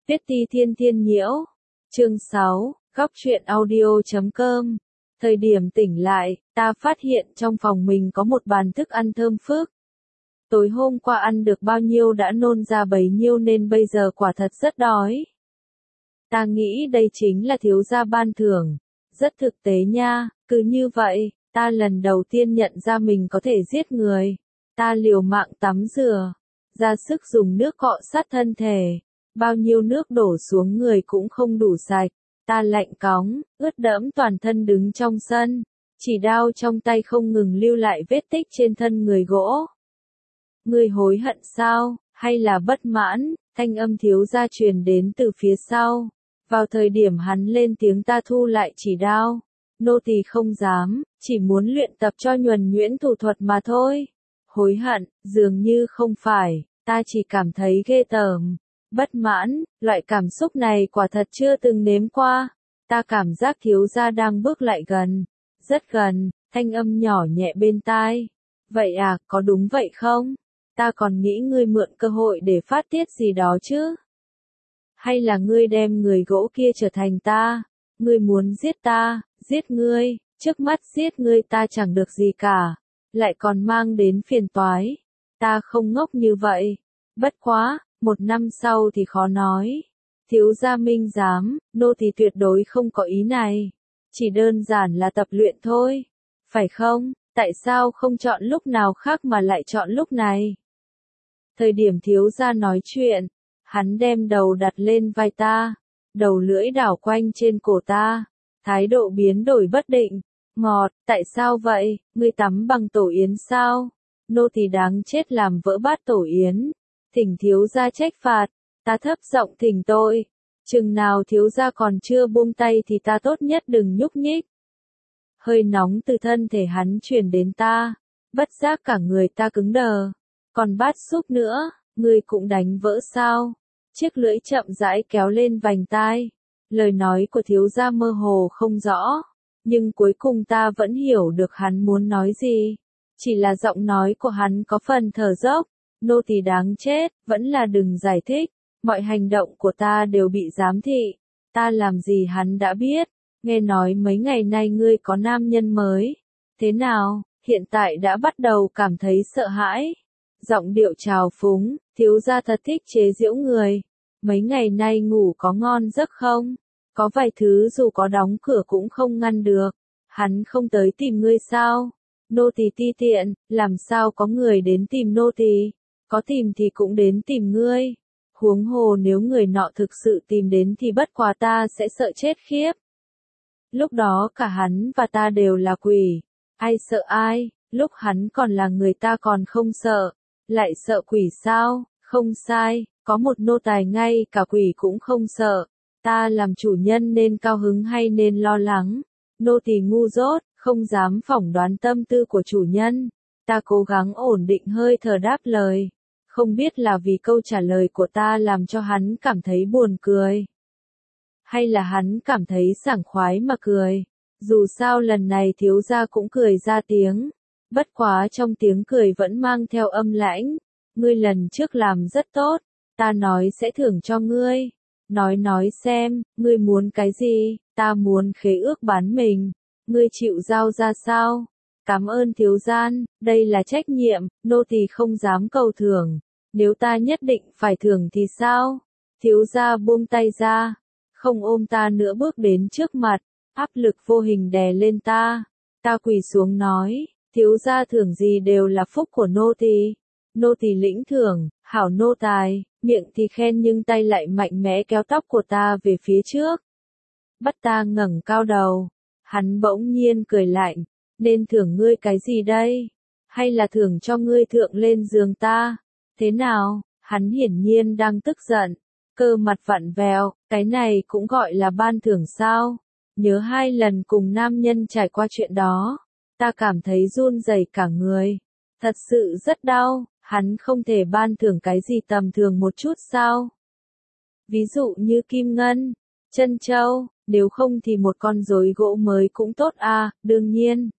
Viết ti thiên thiên nhiễu. Chương 6, góc truyện audio.com. Thời điểm tỉnh lại, ta phát hiện trong phòng mình có một bàn thức ăn thơm phức. Tối hôm qua ăn được bao nhiêu đã nôn ra bấy nhiêu nên bây giờ quả thật rất đói. Ta nghĩ đây chính là thiếu gia ban thưởng. Rất thực tế nha, cứ như vậy, ta lần đầu tiên nhận ra mình có thể giết người. Ta liều mạng tắm rửa, ra sức dùng nước cọ sát thân thể. Bao nhiêu nước đổ xuống người cũng không đủ sạch. Ta lạnh cóng, ướt đẫm toàn thân đứng trong sân. Chỉ đao trong tay không ngừng lưu lại vết tích trên thân người gỗ. Ngươi hối hận sao, hay là bất mãn? Thanh âm thiếu gia truyền đến từ phía sau. Vào thời điểm hắn lên tiếng ta thu lại chỉ đao. Nô tỳ không dám, chỉ muốn luyện tập cho nhuần nhuyễn thủ thuật mà thôi. Hối hận, dường như không phải, ta chỉ cảm thấy ghê tởm. Bất mãn, loại cảm xúc này quả thật chưa từng nếm qua. Ta cảm giác thiếu gia đang bước lại gần. Rất gần, thanh âm nhỏ nhẹ bên tai. Vậy à, có đúng vậy không? Ta còn nghĩ ngươi mượn cơ hội để phát tiết gì đó chứ. Hay là ngươi đem người gỗ kia trở thành ta? Ngươi muốn giết ta, giết ngươi, trước mắt giết ngươi ta chẳng được gì cả. Lại còn mang đến phiền toái. Ta không ngốc như vậy. Bất quá, 1 năm sau thì khó nói. Thiếu gia minh giám, nô tỳ tuyệt đối không có ý này. Chỉ đơn giản là tập luyện thôi. Phải không? Tại sao không chọn lúc nào khác mà lại chọn lúc này? Thời điểm thiếu gia nói chuyện, hắn đem đầu đặt lên vai ta, đầu lưỡi đảo quanh trên cổ ta, thái độ biến đổi bất định. Ngọt, tại sao vậy? Ngươi tắm bằng tổ yến sao? Nô tỳ đáng chết làm vỡ bát tổ yến. Thỉnh thiếu gia trách phạt. Ta thấp giọng thỉnh tội. Chừng nào thiếu gia còn chưa buông tay thì ta tốt nhất đừng nhúc nhích. Hơi nóng từ thân thể hắn truyền đến ta. Bất giác cả người ta cứng đờ. Còn bát súp nữa, ngươi cũng đánh vỡ sao? Chiếc lưỡi chậm rãi kéo lên vành tai. Lời nói của thiếu gia mơ hồ không rõ. Nhưng cuối cùng ta vẫn hiểu được hắn muốn nói gì. Chỉ là giọng nói của hắn có phần thở dốc. Nô tỳ đáng chết, vẫn là đừng giải thích. Mọi hành động của ta đều bị giám thị. Ta làm gì hắn đã biết. Nghe nói mấy ngày nay ngươi có nam nhân mới. Thế nào, hiện tại đã bắt đầu cảm thấy sợ hãi. Giọng điệu trào phúng, thiếu gia thật thích chế giễu người. Mấy ngày nay ngủ có ngon giấc không? Có vài thứ dù có đóng cửa cũng không ngăn được. Hắn không tới tìm ngươi sao? Nô tỳ ti tiện, làm sao có người đến tìm nô tỳ? Có tìm thì cũng đến tìm ngươi. Huống hồ nếu người nọ thực sự tìm đến thì bất quá ta sẽ sợ chết khiếp. Lúc đó cả hắn và ta đều là quỷ. Ai sợ ai, lúc hắn còn là người ta còn không sợ. Lại sợ quỷ sao? Không sai, có một nô tài ngay cả quỷ cũng không sợ. Ta làm chủ nhân nên cao hứng hay nên lo lắng? Nô tỳ ngu dốt, không dám phỏng đoán tâm tư của chủ nhân. Ta cố gắng ổn định hơi thở đáp lời. Không biết là vì câu trả lời của ta làm cho hắn cảm thấy buồn cười. Hay là hắn cảm thấy sảng khoái mà cười. Dù sao lần này thiếu gia cũng cười ra tiếng. Bất quá trong tiếng cười vẫn mang theo âm lãnh. Ngươi lần trước làm rất tốt. Ta nói sẽ thưởng cho ngươi. Nói xem, ngươi muốn cái gì? Ta muốn khế ước bán mình. Ngươi chịu giao ra sao? Cảm ơn thiếu gian, đây là trách nhiệm, nô tỳ không dám cầu thưởng. Nếu ta nhất định phải thưởng thì sao? Thiếu gia buông tay ra, không ôm ta nữa bước đến trước mặt, áp lực vô hình đè lên ta. Ta quỳ xuống nói, thiếu gia thưởng gì đều là phúc của nô tỳ. Nô tỳ lĩnh thưởng, hảo nô tài, miệng thì khen nhưng tay lại mạnh mẽ kéo tóc của ta về phía trước. Bắt ta ngẩng cao đầu, hắn bỗng nhiên cười lạnh, nên thưởng ngươi cái gì đây? Hay là thưởng cho ngươi thượng lên giường ta? Thế nào? Hắn hiển nhiên đang tức giận, cơ mặt vặn vẹo, cái này cũng gọi là ban thưởng sao? Nhớ 2 lần cùng nam nhân trải qua chuyện đó, ta cảm thấy run rẩy cả người. Thật sự rất đau, hắn không thể ban thưởng cái gì tầm thường một chút sao? Ví dụ như kim ngân, trân châu, nếu không thì một con rối gỗ mới cũng tốt à, đương nhiên.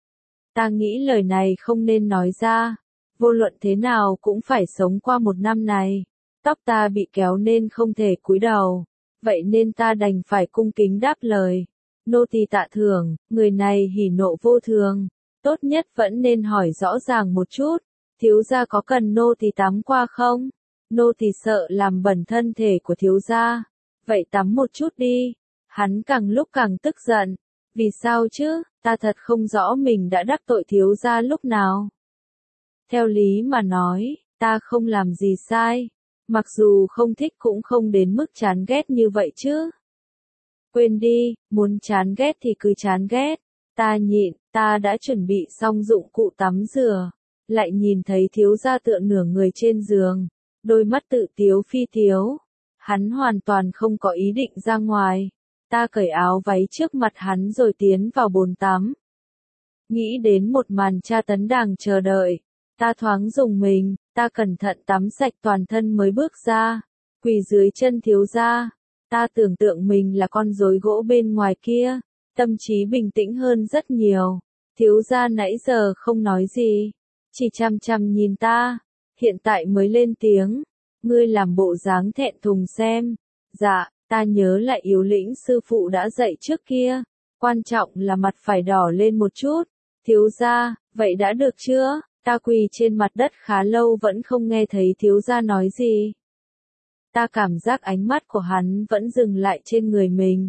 Ta nghĩ lời này không nên nói ra. Vô luận thế nào cũng phải sống qua 1 năm này. Tóc ta bị kéo nên không thể cúi đầu, vậy nên ta đành phải cung kính đáp lời. Nô tỳ tạ thưởng, người này hỉ nộ vô thường, tốt nhất vẫn nên hỏi rõ ràng một chút, thiếu gia có cần nô tỳ tắm qua không? Nô tỳ sợ làm bẩn thân thể của thiếu gia. Vậy tắm một chút đi. Hắn càng lúc càng tức giận. Vì sao chứ, ta thật không rõ mình đã đắc tội thiếu gia lúc nào. Theo lý mà nói, ta không làm gì sai. Mặc dù không thích cũng không đến mức chán ghét như vậy chứ. Quên đi, muốn chán ghét thì cứ chán ghét. Ta nhịn, ta đã chuẩn bị xong dụng cụ tắm rửa. Lại nhìn thấy thiếu gia tựa nửa người trên giường. Đôi mắt tự tiếu phi tiếu. Hắn hoàn toàn không có ý định ra ngoài. Ta cởi áo váy trước mặt hắn rồi tiến vào bồn tắm. Nghĩ đến một màn tra tấn đang chờ đợi. Ta thoáng rùng mình, ta cẩn thận tắm sạch toàn thân mới bước ra. Quỳ dưới chân thiếu gia. Ta tưởng tượng mình là con rối gỗ bên ngoài kia. Tâm trí bình tĩnh hơn rất nhiều. Thiếu gia nãy giờ không nói gì. Chỉ chăm chăm nhìn ta. Hiện tại mới lên tiếng. Ngươi làm bộ dáng thẹn thùng xem. Dạ, ta nhớ lại yếu lĩnh sư phụ đã dạy trước kia. Quan trọng là mặt phải đỏ lên một chút. Thiếu gia, vậy đã được chưa? Ta quỳ trên mặt đất khá lâu vẫn không nghe thấy thiếu gia nói gì. Ta cảm giác ánh mắt của hắn vẫn dừng lại trên người mình.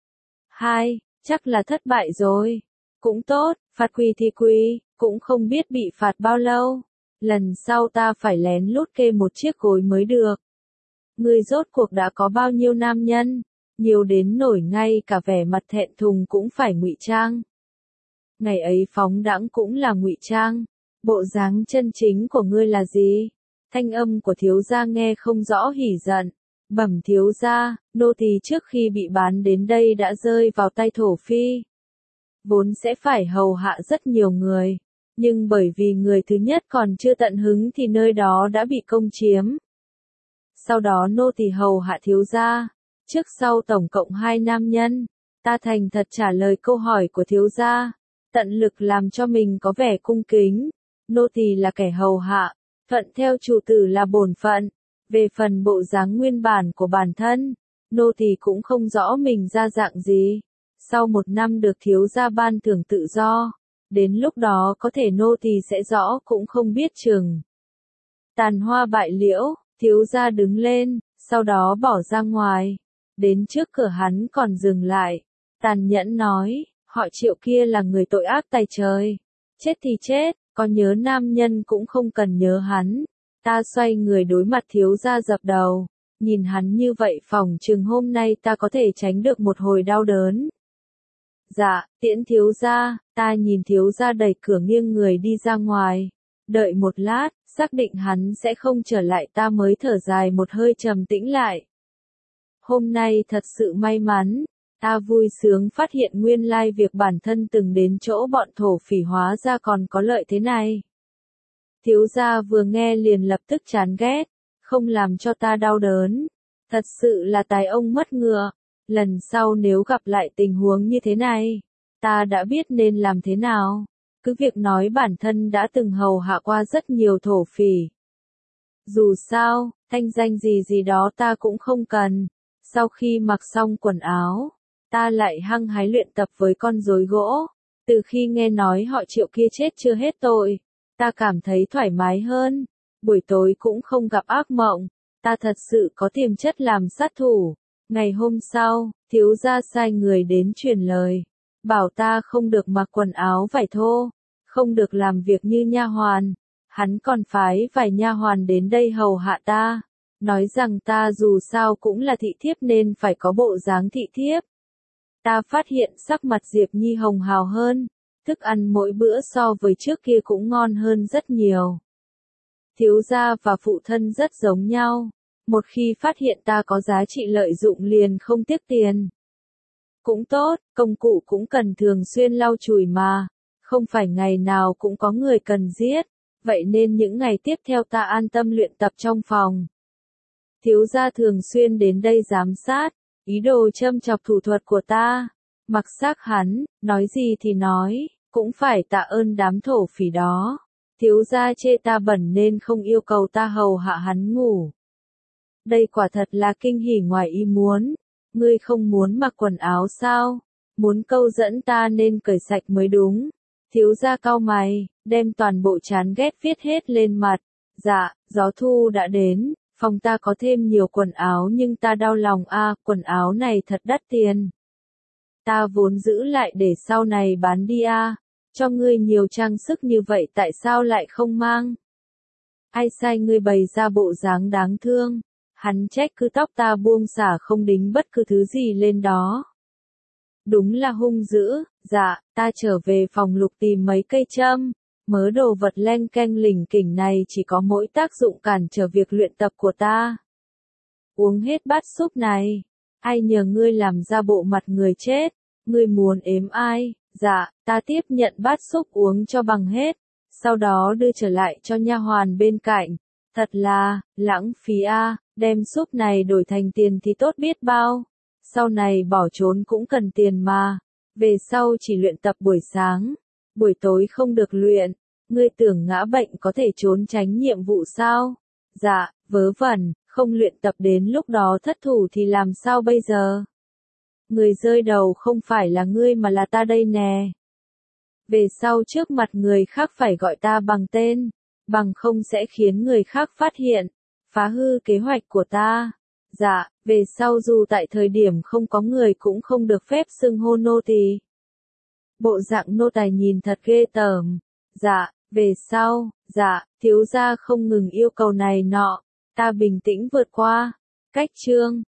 Chắc là thất bại rồi. Cũng tốt, phạt quỳ thì quỳ, cũng không biết bị phạt bao lâu. Lần sau ta phải lén lút kê một chiếc gối mới được. Ngươi rốt cuộc đã có bao nhiêu nam nhân? Nhiều đến nổi ngay cả vẻ mặt thẹn thùng cũng phải ngụy trang. Ngày ấy phóng đãng cũng là ngụy trang. Bộ dáng chân chính của ngươi là gì? Thanh âm của thiếu gia nghe không rõ hỉ giận. Bẩm thiếu gia, nô tỳ trước khi bị bán đến đây đã rơi vào tay thổ phi. Vốn sẽ phải hầu hạ rất nhiều người. Nhưng bởi vì người thứ nhất còn chưa tận hứng thì nơi đó đã bị công chiếm. Sau đó nô tỳ hầu hạ thiếu gia. Trước sau tổng cộng 2 nam nhân. Ta thành thật trả lời câu hỏi của thiếu gia. Tận lực làm cho mình có vẻ cung kính. Nô tỳ là kẻ hầu hạ. Thuận theo chủ tử là bổn phận. Về phần bộ dáng nguyên bản của bản thân, nô tỳ cũng không rõ mình ra dạng gì. Sau 1 năm được thiếu gia ban thưởng tự do. Đến lúc đó có thể nô tỳ sẽ rõ cũng không biết chừng. Tàn hoa bại liễu, thiếu gia đứng lên, sau đó bỏ ra ngoài. Đến trước cửa hắn còn dừng lại. Tàn nhẫn nói, họ Triệu kia là người tội ác tày trời. Chết thì chết, có nhớ nam nhân cũng không cần nhớ hắn. Ta xoay người đối mặt thiếu gia dập đầu. Nhìn hắn như vậy phỏng chừng hôm nay ta có thể tránh được một hồi đau đớn. Dạ, tiễn thiếu gia, ta nhìn thiếu gia đẩy cửa nghiêng người đi ra ngoài. Đợi một lát, xác định hắn sẽ không trở lại ta mới thở dài một hơi trầm tĩnh lại. Hôm nay thật sự may mắn, ta vui sướng phát hiện nguyên lai việc bản thân từng đến chỗ bọn thổ phỉ hóa ra còn có lợi thế này. Thiếu gia vừa nghe liền lập tức chán ghét, không làm cho ta đau đớn. Thật sự là tài ông mất ngựa. Lần sau nếu gặp lại tình huống như thế này, ta đã biết nên làm thế nào. Cứ việc nói bản thân đã từng hầu hạ qua rất nhiều thổ phỉ. Dù sao, thanh danh gì gì đó ta cũng không cần. Sau khi mặc xong quần áo, ta lại hăng hái luyện tập với con rối gỗ. Từ khi nghe nói họ Triệu kia chết chưa hết tội, ta cảm thấy thoải mái hơn. Buổi tối cũng không gặp ác mộng. Ta thật sự có tiềm chất làm sát thủ. Ngày hôm sau, thiếu gia sai người đến truyền lời. Bảo ta không được mặc quần áo vải thô. Không được làm việc như nha hoàn. Hắn còn phái vài nha hoàn đến đây hầu hạ ta. Nói rằng ta dù sao cũng là thị thiếp nên phải có bộ dáng thị thiếp. Ta phát hiện sắc mặt Diệp Nhi hồng hào hơn. Thức ăn mỗi bữa so với trước kia cũng ngon hơn rất nhiều. Thiếu gia và phụ thân rất giống nhau. Một khi phát hiện ta có giá trị lợi dụng liền không tiếc tiền. Cũng tốt, công cụ cũng cần thường xuyên lau chùi mà. Không phải ngày nào cũng có người cần giết. Vậy nên những ngày tiếp theo ta an tâm luyện tập trong phòng. Thiếu gia thường xuyên đến đây giám sát, ý đồ châm chọc thủ thuật của ta. Mặc xác hắn, nói gì thì nói, cũng phải tạ ơn đám thổ phỉ đó. Thiếu gia chê ta bẩn nên không yêu cầu ta hầu hạ hắn ngủ. Đây quả thật là kinh hỉ ngoài ý muốn. Ngươi không muốn mặc quần áo sao? Muốn câu dẫn ta nên cởi sạch mới đúng. Thiếu gia cau mày, đem toàn bộ chán ghét viết hết lên mặt. Dạ, gió thu đã đến, phòng ta có thêm nhiều quần áo nhưng ta đau lòng quần áo này thật đắt tiền. Ta vốn giữ lại để sau này bán đi cho ngươi nhiều trang sức như vậy tại sao lại không mang? Ai sai ngươi bày ra bộ dáng đáng thương? Hắn trách cứ tóc ta buông xả không đính bất cứ thứ gì lên đó. Đúng là hung dữ, dạ, ta trở về phòng lục tìm mấy cây châm. Mớ đồ vật len keng lỉnh kỉnh này chỉ có mỗi tác dụng cản trở việc luyện tập của ta. Uống hết bát súp này. Ai nhờ ngươi làm ra bộ mặt người chết? Ngươi muốn ếm ai? Dạ, ta tiếp nhận bát súp uống cho bằng hết. Sau đó đưa trở lại cho nha hoàn bên cạnh. Thật là, lãng phí đem súp này đổi thành tiền thì tốt biết bao. Sau này bỏ trốn cũng cần tiền mà. Về sau chỉ luyện tập buổi sáng. Buổi tối không được luyện. Ngươi tưởng ngã bệnh có thể trốn tránh nhiệm vụ sao? Dạ, vớ vẩn, không luyện tập đến lúc đó thất thủ thì làm sao bây giờ? Người rơi đầu không phải là ngươi mà là ta đây nè. Về sau trước mặt người khác phải gọi ta bằng tên, bằng không sẽ khiến người khác phát hiện, phá hư kế hoạch của ta. Dạ, về sau dù tại thời điểm không có người cũng không được phép xưng hô nô tỳ. Bộ dạng nô tài nhìn thật ghê tởm. Dạ, về sau, dạ, thiếu gia không ngừng yêu cầu này nọ, ta bình tĩnh vượt qua. Cách chương